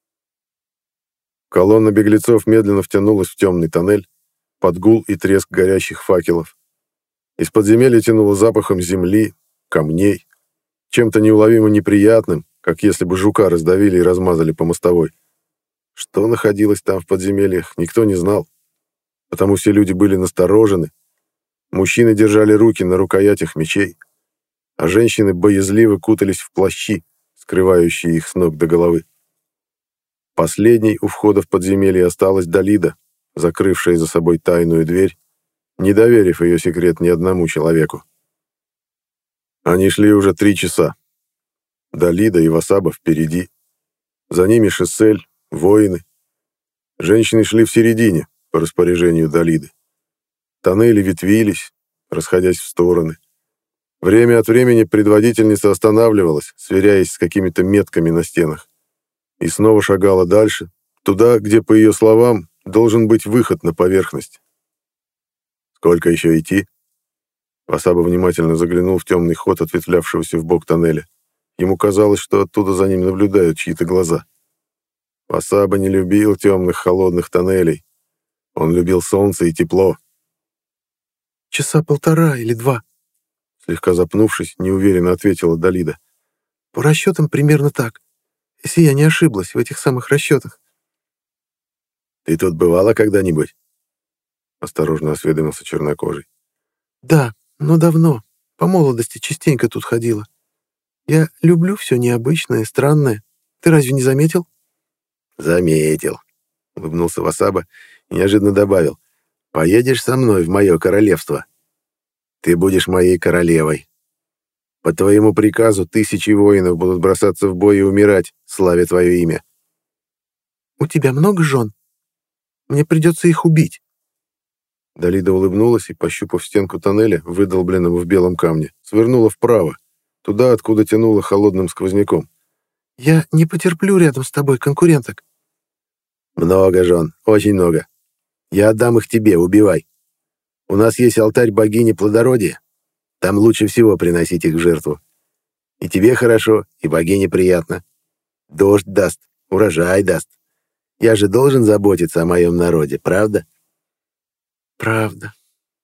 Колонна беглецов медленно втянулась в темный тоннель, под гул и треск горящих факелов. Из подземелья тянуло запахом земли, камней, чем-то неуловимо неприятным, как если бы жука раздавили и размазали по мостовой. Что находилось там в подземельях, никто не знал, потому все люди были насторожены. Мужчины держали руки на рукоятях мечей, а женщины боязливо кутались в плащи, скрывающие их с ног до головы. Последней у входа в подземелье осталась Далида, закрывшая за собой тайную дверь, не доверив ее секрет ни одному человеку. Они шли уже три часа. Далида и Васаба впереди. За ними Шессель, воины. Женщины шли в середине, по распоряжению Далиды. Тоннели ветвились, расходясь в стороны. Время от времени предводительница останавливалась, сверяясь с какими-то метками на стенах, и снова шагала дальше, туда, где, по ее словам, должен быть выход на поверхность. «Сколько еще идти?» Васаба внимательно заглянул в темный ход, ответвлявшегося в бок тоннеля. Ему казалось, что оттуда за ним наблюдают чьи-то глаза. Васаба не любил темных холодных тоннелей. Он любил солнце и тепло. «Часа полтора или два», — слегка запнувшись, неуверенно ответила Далида. «По расчетам примерно так, если я не ошиблась в этих самых расчетах». «Ты тут бывала когда-нибудь?» — осторожно осведомился чернокожий. «Да, но давно. По молодости частенько тут ходила. Я люблю все необычное, странное. Ты разве не заметил?» «Заметил», — улыбнулся Васаба и неожиданно добавил. «Поедешь со мной в мое королевство. Ты будешь моей королевой. По твоему приказу тысячи воинов будут бросаться в бой и умирать, славя твое имя». «У тебя много жен? Мне придется их убить». Далида улыбнулась и, пощупав стенку тоннеля, выдолбленного в белом камне, свернула вправо, туда, откуда тянуло холодным сквозняком. «Я не потерплю рядом с тобой конкуренток». «Много жен, очень много. Я отдам их тебе, убивай. У нас есть алтарь богини плодородия. Там лучше всего приносить их в жертву. И тебе хорошо, и богине приятно. Дождь даст, урожай даст. Я же должен заботиться о моем народе, правда?» «Правда».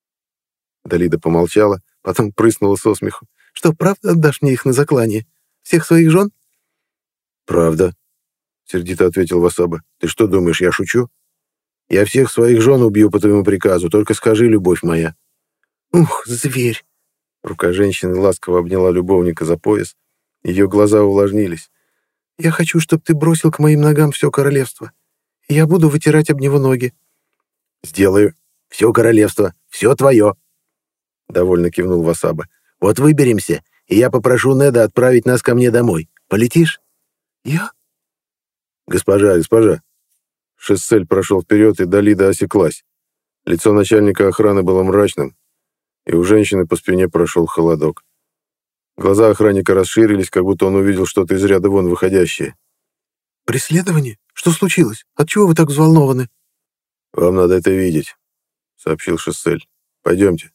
Далида помолчала, потом прыснула со смеху. «Что, правда отдашь мне их на заклание? Всех своих жен?» «Правда», — сердито ответил Васаба. «Ты что думаешь, я шучу? Я всех своих жен убью по твоему приказу, только скажи, любовь моя». «Ух, зверь!» Рука женщины ласково обняла любовника за пояс. Ее глаза увлажнились. «Я хочу, чтобы ты бросил к моим ногам все королевство, и я буду вытирать об него ноги». «Сделаю. Все королевство, все твое», — довольно кивнул Васаба. «Вот выберемся, и я попрошу Неда отправить нас ко мне домой. Полетишь?» «Я?» «Госпожа, госпожа». Шессель прошел вперед, и Далида осеклась. Лицо начальника охраны было мрачным, и у женщины по спине прошел холодок. Глаза охранника расширились, как будто он увидел что-то из ряда вон выходящее. «Преследование? Что случилось? Отчего вы так взволнованы?» «Вам надо это видеть», — сообщил Шессель. «Пойдемте».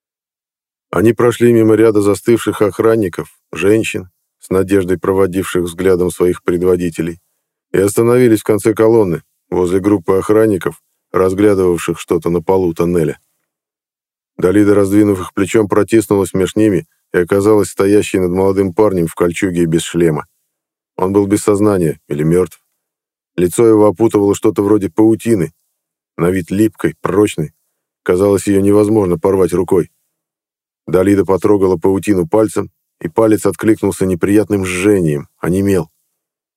Они прошли мимо ряда застывших охранников, женщин, с надеждой проводивших взглядом своих предводителей, и остановились в конце колонны, возле группы охранников, разглядывавших что-то на полу тоннеля. Далида, раздвинув их плечом, протиснулась меж ними и оказалась стоящей над молодым парнем в кольчуге и без шлема. Он был без сознания или мертв. Лицо его опутывало что-то вроде паутины, на вид липкой, прочной. Казалось, ее невозможно порвать рукой. Далида потрогала паутину пальцем, и палец откликнулся неприятным жжением, онемел.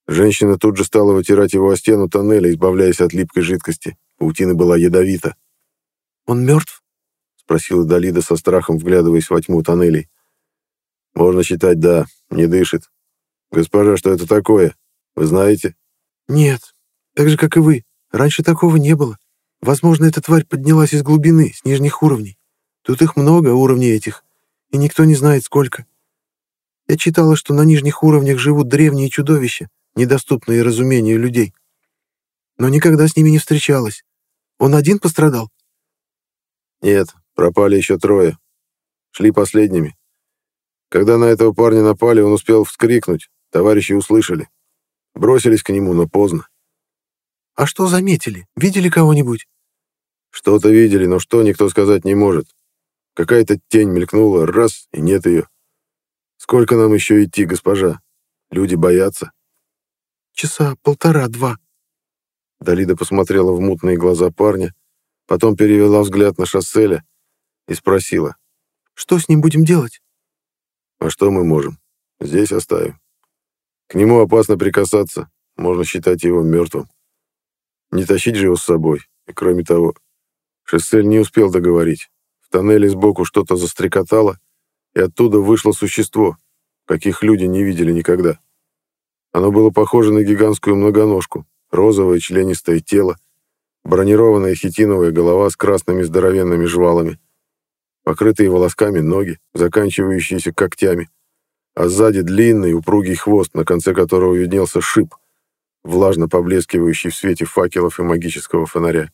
Женщина тут же стала вытирать его о стену тоннеля, избавляясь от липкой жидкости. Паутина была ядовита. «Он мертв?» — спросила Далида со страхом, вглядываясь во тьму тоннелей. «Можно считать, да, не дышит. Госпожа, что это такое? Вы знаете?» «Нет, так же, как и вы. Раньше такого не было. Возможно, эта тварь поднялась из глубины, с нижних уровней. Тут их много, уровней этих, и никто не знает, сколько. Я читала, что на нижних уровнях живут древние чудовища, недоступные разумению людей. Но никогда с ними не встречалась. Он один пострадал?» «Нет, пропали еще трое. Шли последними. Когда на этого парня напали, он успел вскрикнуть. Товарищи услышали. Бросились к нему, но поздно. «А что заметили? Видели кого-нибудь?» Что-то видели, но что, никто сказать не может. Какая-то тень мелькнула, раз, и нет ее. Сколько нам еще идти, госпожа? Люди боятся». «Часа полтора-два». Далида посмотрела в мутные глаза парня, потом перевела взгляд на Шасселя и спросила. «Что с ним будем делать?» «А что мы можем? Здесь оставим. К нему опасно прикасаться, можно считать его мертвым. Не тащить же его с собой. И кроме того, Шассель не успел договорить. В тоннеле сбоку что-то застрекотало, и оттуда вышло существо, каких люди не видели никогда. Оно было похоже на гигантскую многоножку, розовое членистое тело, бронированная хитиновая голова с красными здоровенными жвалами, покрытые волосками ноги, заканчивающиеся когтями, а сзади длинный упругий хвост, на конце которого виднелся шип, влажно поблескивающий в свете факелов и магического фонаря.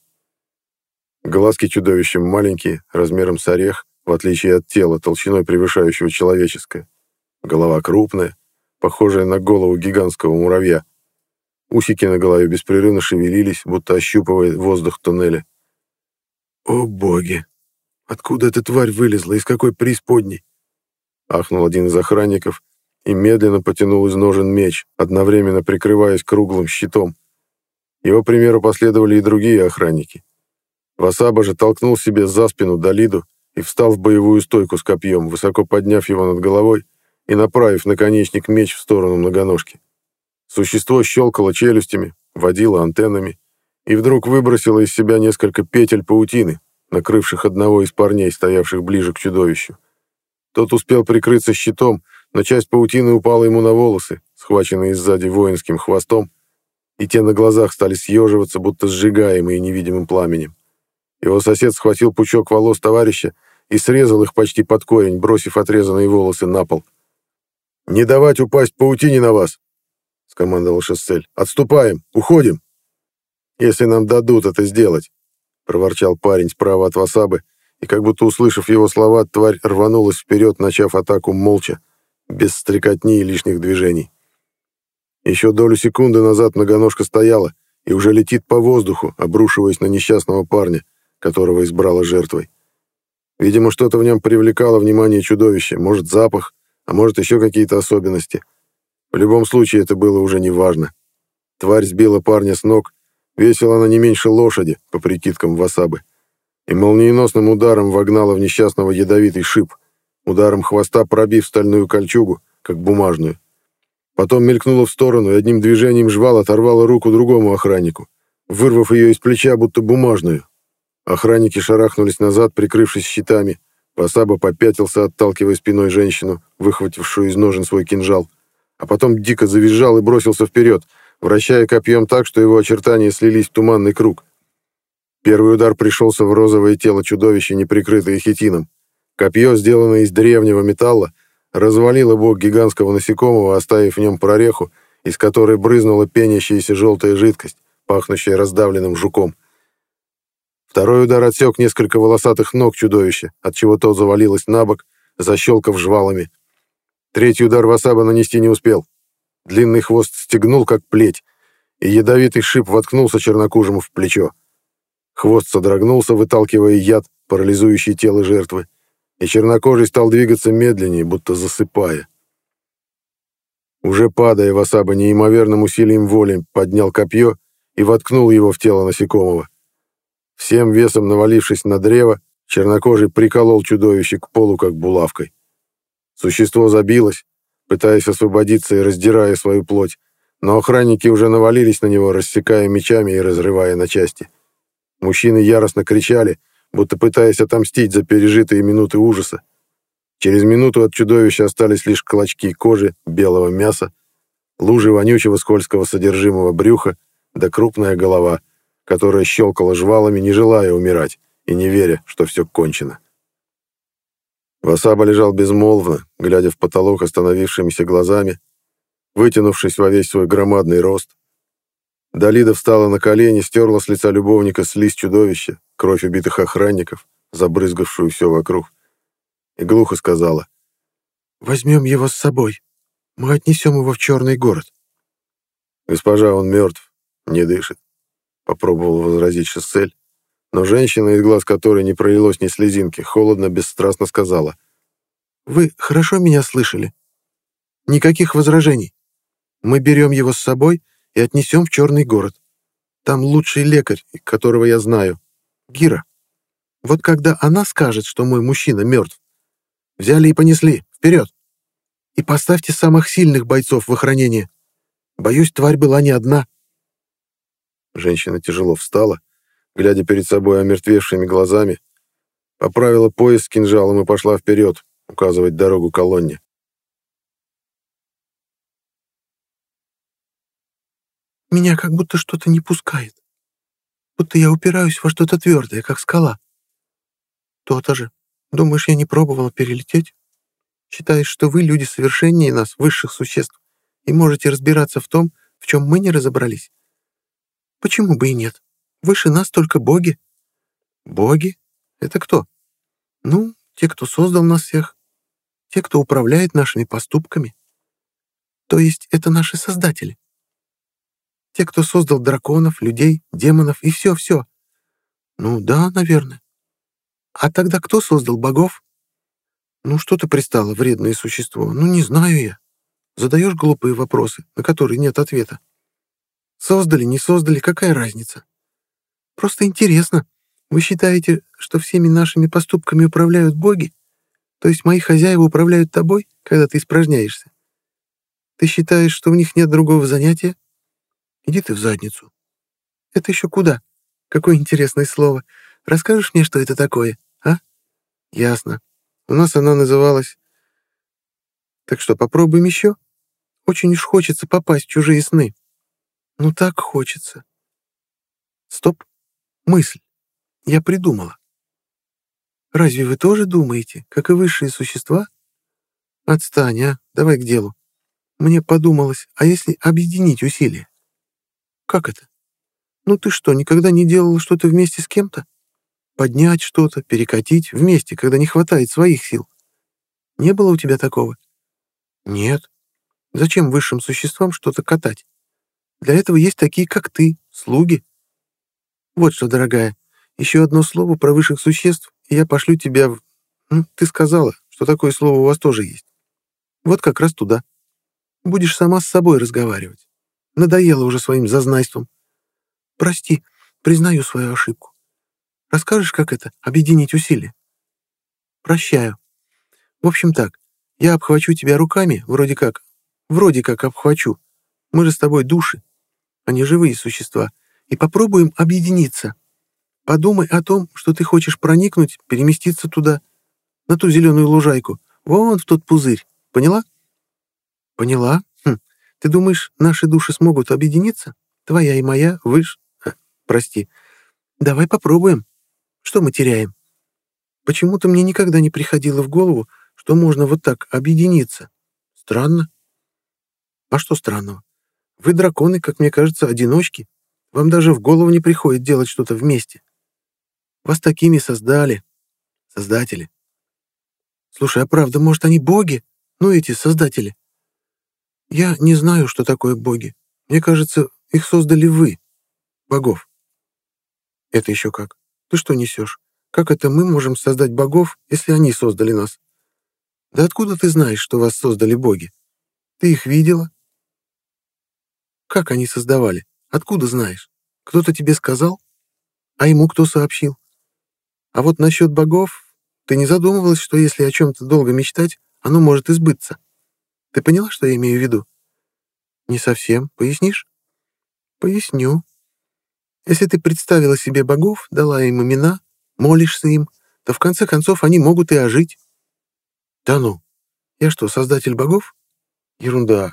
Глазки чудовища маленькие, размером с орех, в отличие от тела, толщиной превышающего человеческое. Голова крупная, похожая на голову гигантского муравья. Усики на голове беспрерывно шевелились, будто ощупывая воздух туннеля. «О боги! Откуда эта тварь вылезла? Из какой преисподней?» Ахнул один из охранников и медленно потянул из ножен меч, одновременно прикрываясь круглым щитом. Его примеру последовали и другие охранники. Васаба же толкнул себе за спину Далиду и встал в боевую стойку с копьем, высоко подняв его над головой и направив наконечник меч в сторону многоножки. Существо щелкало челюстями, водило антеннами и вдруг выбросило из себя несколько петель паутины, накрывших одного из парней, стоявших ближе к чудовищу. Тот успел прикрыться щитом, но часть паутины упала ему на волосы, схваченные сзади воинским хвостом, и те на глазах стали съеживаться, будто сжигаемые невидимым пламенем. Его сосед схватил пучок волос товарища и срезал их почти под корень, бросив отрезанные волосы на пол. «Не давать упасть паутине на вас!» — скомандовал Шассель. «Отступаем! Уходим!» «Если нам дадут это сделать!» — проворчал парень справа от Васабы, и, как будто услышав его слова, тварь рванулась вперед, начав атаку молча, без стрекотни и лишних движений. Еще долю секунды назад многоножка стояла и уже летит по воздуху, обрушиваясь на несчастного парня, которого избрала жертвой. Видимо, что-то в нем привлекало внимание чудовища, может, запах, а может, еще какие-то особенности. В любом случае, это было уже неважно. Тварь сбила парня с ног, весила она не меньше лошади, по прикидкам Васабы, и молниеносным ударом вогнала в несчастного ядовитый шип, ударом хвоста пробив стальную кольчугу, как бумажную. Потом мелькнула в сторону и одним движением жвал оторвала руку другому охраннику, вырвав ее из плеча, будто бумажную. Охранники шарахнулись назад, прикрывшись щитами. Васаба попятился, отталкивая спиной женщину, выхватившую из ножен свой кинжал, а потом дико завизжал и бросился вперед, вращая копьем так, что его очертания слились в туманный круг. Первый удар пришелся в розовое тело чудовища, не прикрытое хитином. Копье, сделанное из древнего металла, развалило бок гигантского насекомого, оставив в нем прореху, из которой брызнула пенящаяся желтая жидкость, пахнущая раздавленным жуком. Второй удар отсек несколько волосатых ног чудовища, отчего то завалилось на бок, защелкав жвалами. Третий удар Васаба нанести не успел. Длинный хвост стегнул, как плеть, и ядовитый шип воткнулся чернокожему в плечо. Хвост содрогнулся, выталкивая яд, парализующий тело жертвы, и чернокожий стал двигаться медленнее, будто засыпая. Уже падая, Васаба неимоверным усилием воли поднял копье и воткнул его в тело насекомого. Всем весом навалившись на древо, чернокожий приколол чудовище к полу, как булавкой. Существо забилось, пытаясь освободиться и раздирая свою плоть, Но охранники уже навалились на него, рассекая мечами и разрывая на части. Мужчины яростно кричали, будто пытаясь отомстить за пережитые минуты ужаса. Через минуту от чудовища остались лишь клочки кожи, белого мяса, лужи вонючего скользкого содержимого брюха да крупная голова, которая щелкала жвалами, не желая умирать и не веря, что все кончено. Васаба лежал безмолвно, глядя в потолок остановившимися глазами, вытянувшись во весь свой громадный рост. Далида встала на колени, стерла с лица любовника слизь чудовища, кровь убитых охранников, забрызгавшую все вокруг, и глухо сказала: «Возьмем его с собой. Мы отнесем его в Черный город». «Госпожа, он мертв, не дышит», — попробовал возразить Шессель, но женщина, из глаз которой не пролилось ни слезинки, холодно, бесстрастно сказала: «Вы хорошо меня слышали? Никаких возражений. Мы берем его с собой и отнесем в Черный город. Там лучший лекарь, которого я знаю, Гира. Вот когда она скажет, что мой мужчина мертв, взяли и понесли, вперед! И поставьте самых сильных бойцов в охранение. Боюсь, тварь была не одна». Женщина тяжело встала, глядя перед собой омертвевшими глазами, поправила пояс с кинжалом и пошла вперед, указывать дорогу колонне. «Меня как будто что-то не пускает. Будто я упираюсь во что-то твердое, как скала». «То-то же. Думаешь, я не пробовала перелететь? Считаешь, что вы, люди совершеннее нас, высших существ, и можете разбираться в том, в чем мы не разобрались? Почему бы и нет? Выше нас только боги». «Боги? Это кто?» «Ну, те, кто создал нас всех. Те, кто управляет нашими поступками. То есть это наши создатели. Те, кто создал драконов, людей, демонов и все-все. Ну да, наверное. А тогда кто создал богов? Ну что ты пристала, вредное существо? Ну не знаю я. Задаешь глупые вопросы, на которые нет ответа. Создали, не создали, какая разница? Просто интересно. Вы считаете, что всеми нашими поступками управляют боги? То есть мои хозяева управляют тобой, когда ты испражняешься? Ты считаешь, что у них нет другого занятия? Иди ты в задницу. Это еще куда? Какое интересное слово. Расскажешь мне, что это такое, а? Ясно. У нас она называлась... Так что, попробуем еще? Очень уж хочется попасть в чужие сны. Ну так хочется. Стоп. Мысль. Я придумала. Разве вы тоже думаете, как и высшие существа? Отстань, а? Давай к делу. Мне подумалось, а если объединить усилия? Как это? Ну ты что, никогда не делала что-то вместе с кем-то? Поднять что-то, перекатить вместе, когда не хватает своих сил. Не было у тебя такого? Нет. Зачем высшим существам что-то катать? Для этого есть такие, как ты, слуги. Вот что, дорогая, еще одно слово про высших существ, и я пошлю тебя в... Ну, ты сказала, что такое слово у вас тоже есть. Вот как раз туда. Будешь сама с собой разговаривать. Надоело уже своим зазнайством. Прости, признаю свою ошибку. Расскажешь, как это, объединить усилия? Прощаю. В общем так, я обхвачу тебя руками, вроде как, вроде как обхвачу. Мы же с тобой души, а не живые существа, и попробуем объединиться. Подумай о том, что ты хочешь проникнуть, переместиться туда, на ту зеленую лужайку, вон в тот пузырь. Поняла? Поняла. Хм. Ты думаешь, наши души смогут объединиться? Твоя и моя, выш... А, прости. Давай попробуем. Что мы теряем? Почему-то мне никогда не приходило в голову, что можно вот так объединиться. Странно. А что странного? Вы, драконы, как мне кажется, одиночки. Вам даже в голову не приходит делать что-то вместе. Вас такими создали. Создатели. Слушай, а правда, может, они боги? Ну, эти создатели. Я не знаю, что такое боги. Мне кажется, их создали вы, богов. Это еще как? Ты что несешь? Как это мы можем создать богов, если они создали нас? Да откуда ты знаешь, что вас создали боги? Ты их видела? Как они создавали? Откуда знаешь? Кто-то тебе сказал? А ему кто сообщил? А вот насчет богов, ты не задумывалась, что если о чем-то долго мечтать, оно может избыться? Ты поняла, что я имею в виду? Не совсем. Пояснишь? Поясню. Если ты представила себе богов, дала им имена, молишься им, то в конце концов они могут и ожить. Да ну, я что, создатель богов? Ерунда.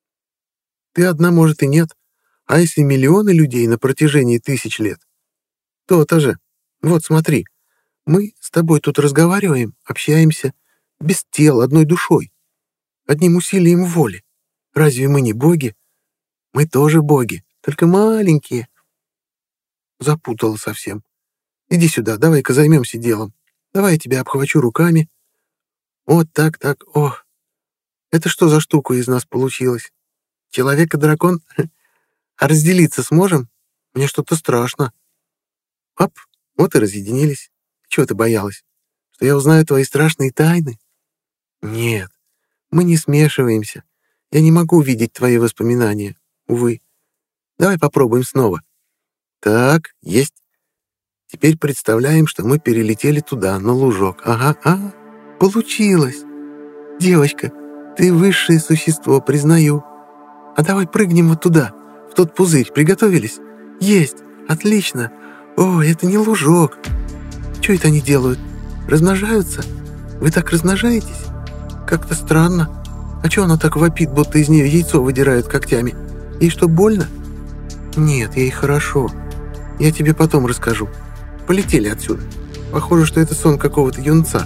Ты одна, может, и нет. А если миллионы людей на протяжении тысяч лет? То-то же. Вот смотри, мы с тобой тут разговариваем, общаемся, без тел, одной душой, одним усилием воли. Разве мы не боги? Мы тоже боги, только маленькие. Запутала совсем. Иди сюда, давай-ка займемся делом. Давай я тебя обхвачу руками. Вот так, так, о. Это что за штука из нас получилась? Человек и дракон? А разделиться сможем? Мне что-то страшно. Оп, вот и разъединились. Чего ты боялась? Что я узнаю твои страшные тайны? Нет, мы не смешиваемся. Я не могу видеть твои воспоминания, увы. Давай попробуем снова. Так, есть. Теперь представляем, что мы перелетели туда, на лужок. Ага, ага, получилось. Девочка, ты высшее существо, признаю. А давай прыгнем вот туда, в тот пузырь. Приготовились? Есть, отлично. О, это не лужок. Что это они делают? Размножаются? Вы так размножаетесь? Как-то странно. А чё она так вопит, будто из нее яйцо выдирают когтями? Ей что, больно? Нет, ей хорошо. Я тебе потом расскажу. Полетели отсюда. Похоже, что это сон какого-то юнца.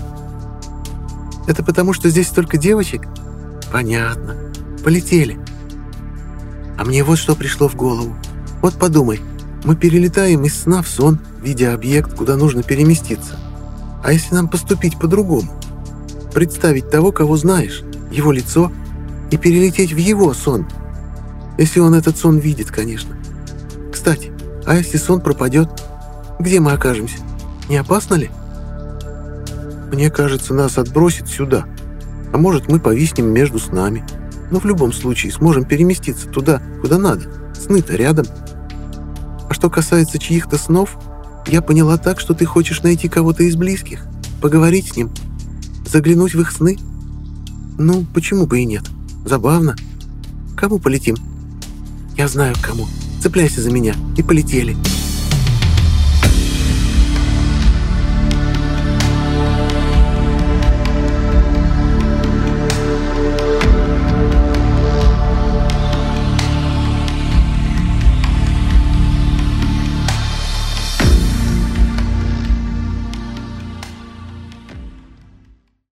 Это потому, что здесь столько девочек? Понятно. Полетели. А мне вот что пришло в голову. Вот подумай, мы перелетаем из сна в сон, видя объект, куда нужно переместиться. А если нам поступить по-другому? Представить того, кого знаешь, его лицо, и перелететь в его сон. Если он этот сон видит, конечно. Кстати, а если сон пропадет? Где мы окажемся? Не опасно ли? Мне кажется, нас отбросит сюда. А может, мы повиснем между снами. Но в любом случае сможем переместиться туда, куда надо. Сны-то рядом. А что касается чьих-то снов, я поняла так, что ты хочешь найти кого-то из близких, поговорить с ним, заглянуть в их сны. Ну, почему бы и нет? Забавно. К кому полетим? Я знаю, к кому. Цепляйся за меня. И полетели.